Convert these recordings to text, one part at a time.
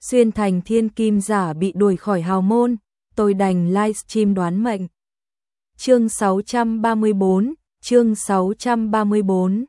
xuyên thành thiên kim giả bị đuổi khỏi hào môn, tôi đành livestream đoán mệnh. Chương 634.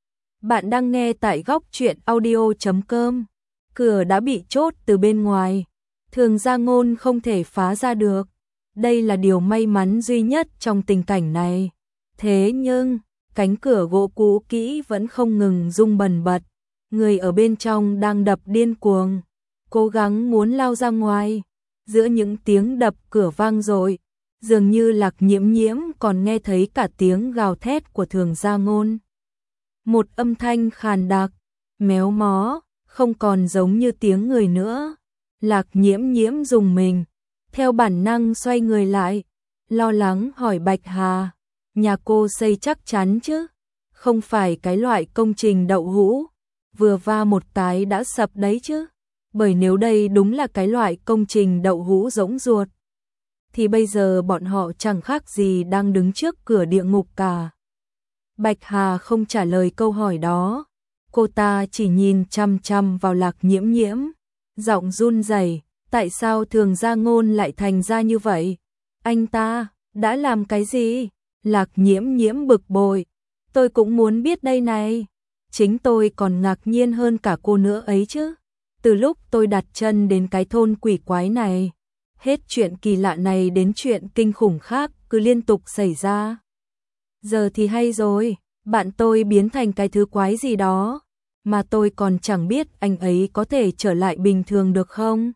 Bạn đang nghe tại góc truyện audio.com. Cửa đã bị chốt từ bên ngoài, Thường Gia Ngôn không thể phá ra được. Đây là điều may mắn duy nhất trong tình cảnh này. Thế nhưng, cánh cửa gỗ cũ kỹ vẫn không ngừng rung bần bật. Người ở bên trong đang đập điên cuồng, cố gắng muốn lao ra ngoài. Giữa những tiếng đập cửa vang dội, dường như Lạc Nhiễm Nhiễm còn nghe thấy cả tiếng gào thét của Thường Gia Ngôn. Một âm thanh khàn đặc, méo mó, không còn giống như tiếng người nữa. Lạc Nhiễm Nhiễm rùng mình, theo bản năng xoay người lại, lo lắng hỏi Bạch Hà, nhà cô xây chắc chắn chứ? Không phải cái loại công trình đậu hũ, vừa va một cái đã sập đấy chứ? Bởi nếu đây đúng là cái loại công trình đậu hũ rỗng ruột, thì bây giờ bọn họ chẳng khác gì đang đứng trước cửa địa ngục cả. Bạch Hà không trả lời câu hỏi đó, cô ta chỉ nhìn chăm chăm vào Lạc Nhiễm Nhiễm, giọng run rẩy, tại sao Thường Gia Ngôn lại thành ra như vậy? Anh ta đã làm cái gì? Lạc Nhiễm Nhiễm bực bội, tôi cũng muốn biết đây này. Chính tôi còn ngạc nhiên hơn cả cô nữa ấy chứ. Từ lúc tôi đặt chân đến cái thôn quỷ quái này, hết chuyện kỳ lạ này đến chuyện kinh khủng khác cứ liên tục xảy ra. Giờ thì hay rồi, bạn tôi biến thành cái thứ quái gì đó, mà tôi còn chẳng biết anh ấy có thể trở lại bình thường được không?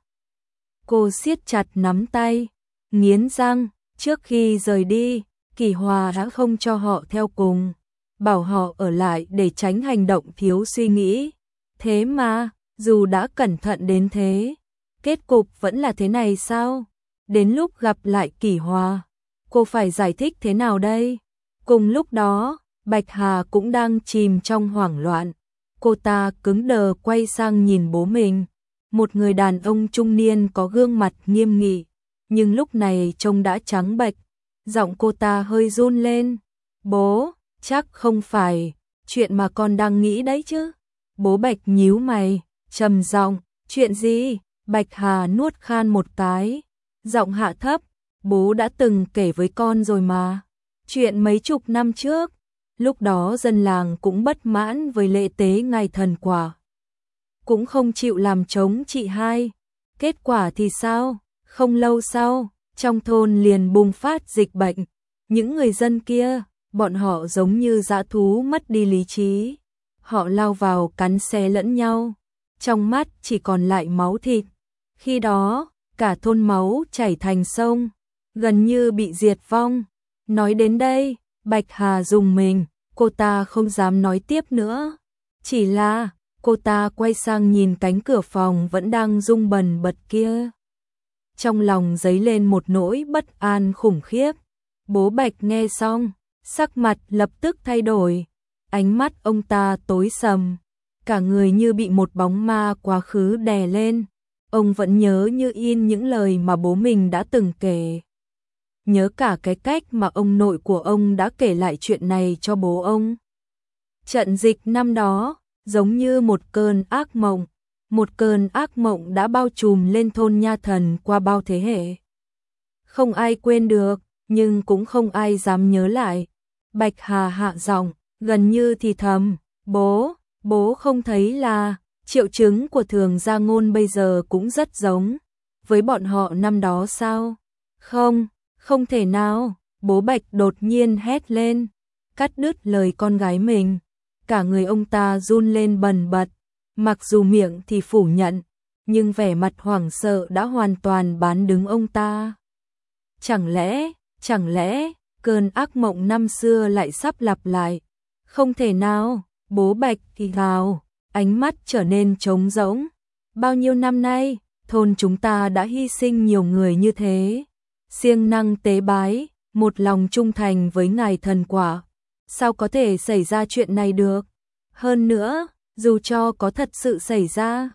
Cô siết chặt nắm tay, nghiến răng, trước khi rời đi, Kỳ Hòa đã không cho họ theo cùng, bảo họ ở lại để tránh hành động thiếu suy nghĩ. Thế mà, dù đã cẩn thận đến thế, kết cục vẫn là thế này sao? Đến lúc gặp lại Kỳ Hòa, cô phải giải thích thế nào đây? Cùng lúc đó, Bạch Hà cũng đang chìm trong hoảng loạn. Cô ta cứng đờ quay sang nhìn bố mình, một người đàn ông trung niên có gương mặt nghiêm nghị, nhưng lúc này trông đã trắng bệch. Giọng cô ta hơi run lên. Bố, chắc không phải chuyện mà con đang nghĩ đấy chứ? Bố Bạch nhíu mày, trầm giọng, chuyện gì? Bạch Hà nuốt khan một cái, giọng hạ thấp, bố đã từng kể với con rồi mà. Chuyện mấy chục năm trước, lúc đó dân làng cũng bất mãn với lễ tế ngày thần quả, cũng không chịu làm chống chị hai. Kết quả thì sao? Không lâu sau, trong thôn liền bùng phát dịch bệnh. Những người dân kia, bọn họ giống như dã thú mất đi lý trí. Họ lao vào cắn xé lẫn nhau, trong mắt chỉ còn lại máu thịt. Khi đó, cả thôn máu chảy thành sông, gần như bị diệt vong. Nói đến đây, Bạch Hà rùng mình, cô ta không dám nói tiếp nữa. Chỉ là, cô ta quay sang nhìn cánh cửa phòng vẫn đang rung bần bật kia. Trong lòng dấy lên một nỗi bất an khủng khiếp. Bố Bạch nghe xong, sắc mặt lập tức thay đổi. Ánh mắt ông ta tối sầm, cả người như bị một bóng ma quá khứ đè lên. Ông vẫn nhớ như in những lời mà bố mình đã từng kể. Nhớ cả cái cách mà ông nội của ông đã kể lại chuyện này cho bố ông. Trận dịch năm đó, giống như một cơn ác mộng. Một cơn ác mộng đã bao trùm lên thôn Nha Thần qua bao thế hệ. Không ai quên được, nhưng cũng không ai dám nhớ lại. Bạch Hà hạ giọng, gần như thì thầm, bố không thấy là triệu chứng của Thường Gia Ngôn bây giờ cũng rất giống với bọn họ năm đó sao? Không thể nào, bố Bạch đột nhiên hét lên, cắt đứt lời con gái mình. Cả người ông ta run lên bần bật, mặc dù miệng thì phủ nhận, nhưng vẻ mặt hoảng sợ đã hoàn toàn bán đứng ông ta. Chẳng lẽ, cơn ác mộng năm xưa lại sắp lặp lại? Không thể nào, bố Bạch thì gào, ánh mắt trở nên trống rỗng. Bao nhiêu năm nay, thôn chúng ta đã hy sinh nhiều người như thế. Siêng năng tế bái, một lòng trung thành với ngài thần quả. Sao có thể xảy ra chuyện này được? Hơn nữa, dù cho có thật sự xảy ra,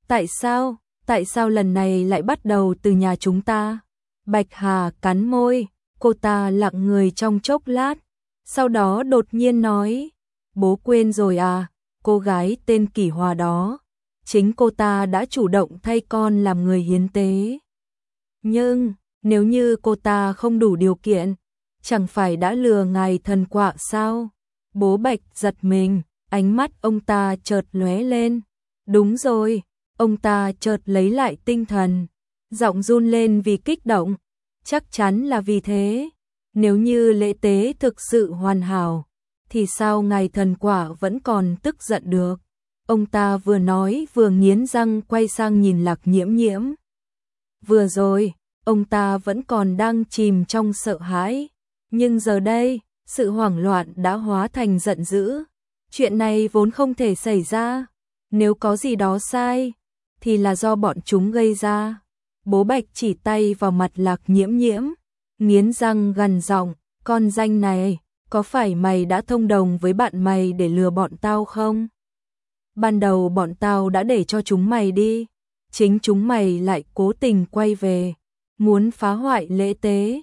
tại sao lần này lại bắt đầu từ nhà chúng ta? Bạch Hà cắn môi, cô ta lặng người trong chốc lát, sau đó đột nhiên nói, bố quên rồi à, cô gái tên Kỳ Hòa đó, chính cô ta đã chủ động thay con làm người hiến tế. Nhưng, nếu như cô ta không đủ điều kiện, chẳng phải đã lừa ngài thần quạ sao? Bố Bạch giật mình, ánh mắt ông ta chợt lóe lên. Đúng rồi, ông ta chợt lấy lại tinh thần, giọng run lên vì kích động. Chắc chắn là vì thế. Nếu như lễ tế thực sự hoàn hảo, thì sao ngài thần quả vẫn còn tức giận được? Ông ta vừa nói vừa nghiến răng quay sang nhìn Lạc Nhiễm Nhiễm. Vừa rồi, ông ta vẫn còn đang chìm trong sợ hãi, nhưng giờ đây, sự hoảng loạn đã hóa thành giận dữ. Chuyện này vốn không thể xảy ra, nếu có gì đó sai, thì là do bọn chúng gây ra. Bố Bạch chỉ tay vào mặt Lạc Nhiễm Nhiễm, nghiến răng gằn giọng, con danh này, có phải mày đã thông đồng với bạn mày để lừa bọn tao không? Ban đầu bọn tao đã để cho chúng mày đi, chính chúng mày lại cố tình quay về, muốn phá hoại lễ tế.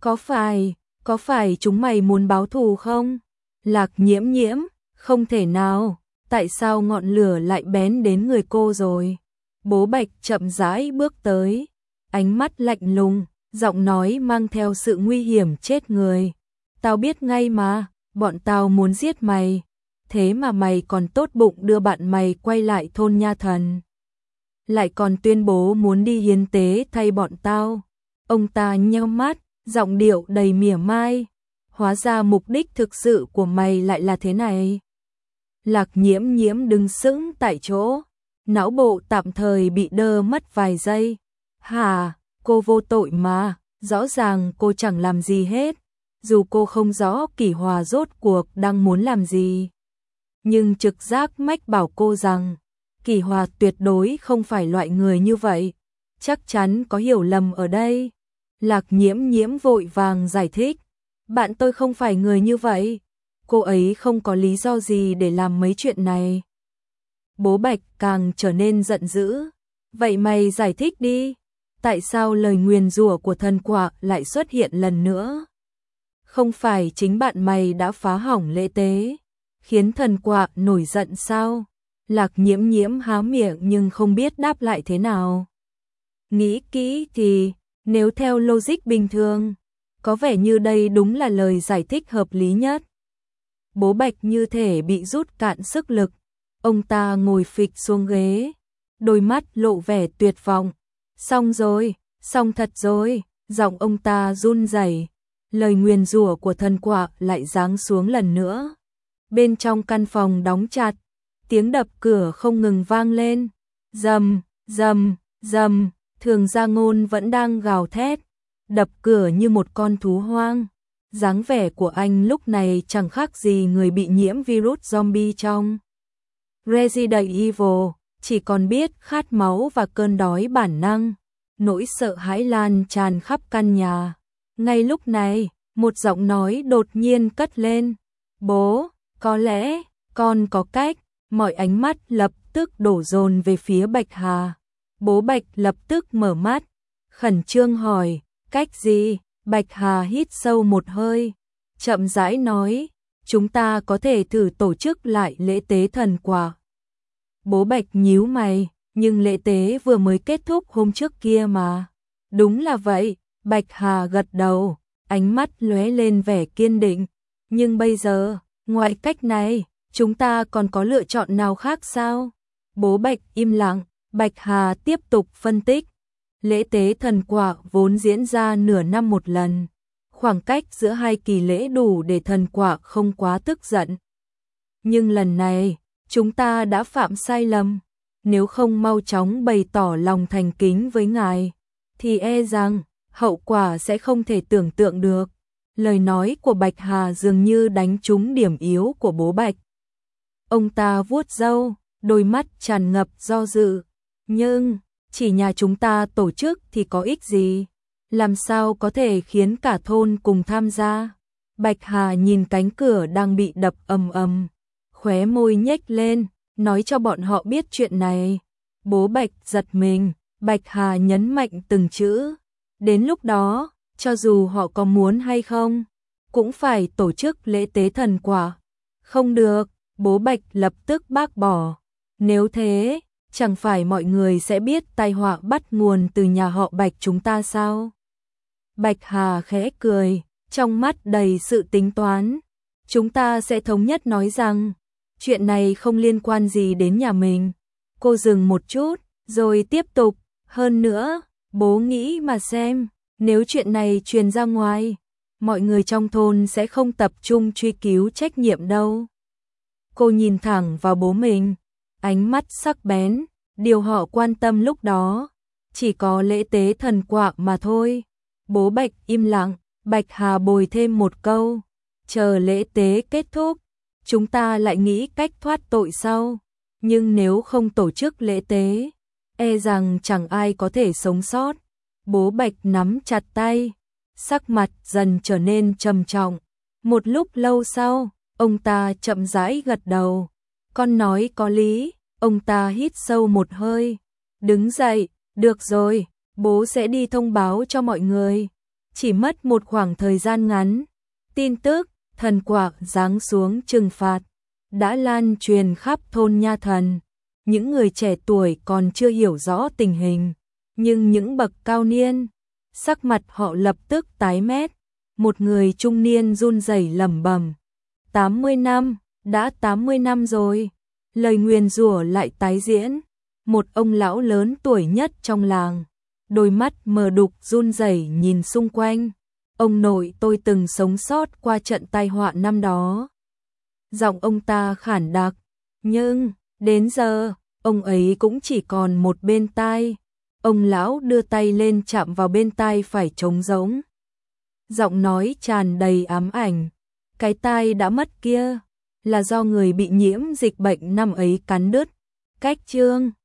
Có phải chúng mày muốn báo thù không? Lạc Nhiễm Nhiễm, không thể nào, tại sao ngọn lửa lại bén đến người cô rồi? Bố Bạch chậm rãi bước tới, ánh mắt lạnh lùng, giọng nói mang theo sự nguy hiểm chết người. Tao biết ngay mà, bọn tao muốn giết mày, thế mà mày còn tốt bụng đưa bạn mày quay lại thôn Nha Thần. Lại còn tuyên bố muốn đi hiến tế thay bọn tao. Ông ta nheo mắt, giọng điệu đầy mỉa mai. Hóa ra mục đích thực sự của mày lại là thế này. Lạc Nhiễm Nhiễm đứng sững tại chỗ, não bộ tạm thời bị đơ mất vài giây. Hả, cô vô tội mà, rõ ràng cô chẳng làm gì hết. Dù cô không rõ Kỷ Hòa rốt cuộc đang muốn làm gì, nhưng trực giác mách bảo cô rằng Kỷ Hòa tuyệt đối không phải loại người như vậy. Chắc chắn có hiểu lầm ở đây. Lạc Nhiễm Nhiễm vội vàng giải thích. Bạn tôi không phải người như vậy. Cô ấy không có lý do gì để làm mấy chuyện này. Bố Bạch càng trở nên giận dữ. Vậy mày giải thích đi. Tại sao lời nguyền rủa của thần quạ lại xuất hiện lần nữa? Không phải chính bạn mày đã phá hỏng lễ tế, khiến thần quạ nổi giận sao? Lạc Nhiễm Nhiễm há miệng nhưng không biết đáp lại thế nào. Nghĩ kỹ thì, nếu theo logic bình thường, có vẻ như đây đúng là lời giải thích hợp lý nhất. Bố Bạch như thể bị rút cạn sức lực, ông ta ngồi phịch xuống ghế, đôi mắt lộ vẻ tuyệt vọng. Xong rồi, xong thật rồi, giọng ông ta run rẩy. Lời nguyền rủa của thần quạ lại giáng xuống lần nữa. Bên trong căn phòng đóng chặt, tiếng đập cửa không ngừng vang lên. Rầm, rầm, rầm, Thường Gia Ngôn vẫn đang gào thét, đập cửa như một con thú hoang. Dáng vẻ của anh lúc này chẳng khác gì người bị nhiễm virus zombie trong Resident Evil, chỉ còn biết khát máu và cơn đói bản năng. Nỗi sợ hãi lan tràn khắp căn nhà. Ngay lúc này, một giọng nói đột nhiên cất lên. Bố, có lẽ, con có cách. Mọi ánh mắt lập tức đổ dồn về phía Bạch Hà. Bố Bạch lập tức mở mắt, khẩn trương hỏi, cách gì? Bạch Hà hít sâu một hơi, chậm rãi nói, chúng ta có thể thử tổ chức lại lễ tế thần quả. Bố Bạch nhíu mày, nhưng lễ tế vừa mới kết thúc hôm trước kia mà. Đúng là vậy, Bạch Hà gật đầu, ánh mắt lóe lên vẻ kiên định. Nhưng bây giờ, ngoài cách này, chúng ta còn có lựa chọn nào khác sao? Bố Bạch im lặng, Bạch Hà tiếp tục phân tích. Lễ tế thần quả vốn diễn ra nửa năm một lần. Khoảng cách giữa hai kỳ lễ đủ để thần quả không quá tức giận. Nhưng lần này, chúng ta đã phạm sai lầm. Nếu không mau chóng bày tỏ lòng thành kính với ngài, thì e rằng hậu quả sẽ không thể tưởng tượng được. Lời nói của Bạch Hà dường như đánh trúng điểm yếu của bố Bạch. Ông ta vuốt râu, đôi mắt tràn ngập do dự. Nhưng, chỉ nhà chúng ta tổ chức thì có ích gì? Làm sao có thể khiến cả thôn cùng tham gia? Bạch Hà nhìn cánh cửa đang bị đập ầm ầm, khóe môi nhếch lên, nói cho bọn họ biết chuyện này. Bố Bạch giật mình, Bạch Hà nhấn mạnh từng chữ. Đến lúc đó, cho dù họ có muốn hay không, cũng phải tổ chức lễ tế thần quả. Không được, bố Bạch lập tức bác bỏ. Nếu thế, chẳng phải mọi người sẽ biết tai họa bắt nguồn từ nhà họ Bạch chúng ta sao? Bạch Hà khẽ cười, trong mắt đầy sự tính toán. Chúng ta sẽ thống nhất nói rằng, chuyện này không liên quan gì đến nhà mình. Cô dừng một chút, rồi tiếp tục, hơn nữa, bố nghĩ mà xem, nếu chuyện này truyền ra ngoài, mọi người trong thôn sẽ không tập trung truy cứu trách nhiệm đâu. Cô nhìn thẳng vào bố mình, ánh mắt sắc bén, điều họ quan tâm lúc đó, chỉ có lễ tế thần quạng mà thôi. Bố Bạch im lặng, Bạch Hà bồi thêm một câu, chờ lễ tế kết thúc, chúng ta lại nghĩ cách thoát tội sau. Nhưng nếu không tổ chức lễ tế, e rằng chẳng ai có thể sống sót. Bố Bạch nắm chặt tay, sắc mặt dần trở nên trầm trọng. Một lúc lâu sau, ông ta chậm rãi gật đầu. Con nói có lý, ông ta hít sâu một hơi. Đứng dậy, được rồi, bố sẽ đi thông báo cho mọi người. Chỉ mất một khoảng thời gian ngắn, tin tức thần quạng giáng xuống trừng phạt đã lan truyền khắp thôn Nha Thần. Những người trẻ tuổi còn chưa hiểu rõ tình hình, nhưng những bậc cao niên, sắc mặt họ lập tức tái mét. Một người trung niên run rẩy lẩm bẩm, 80 năm, đã 80 năm rồi. Lời nguyền rủa lại tái diễn. Một ông lão lớn tuổi nhất trong làng, đôi mắt mờ đục run rẩy nhìn xung quanh. Ông nội tôi từng sống sót qua trận tai họa năm đó. Giọng ông ta khản đặc, nhưng đến giờ, ông ấy cũng chỉ còn một bên tai. Ông lão đưa tay lên chạm vào bên tai phải trống rỗng. Giọng nói tràn đầy ám ảnh, cái tai đã mất kia là do người bị nhiễm dịch bệnh năm ấy cắn đứt. Cách chương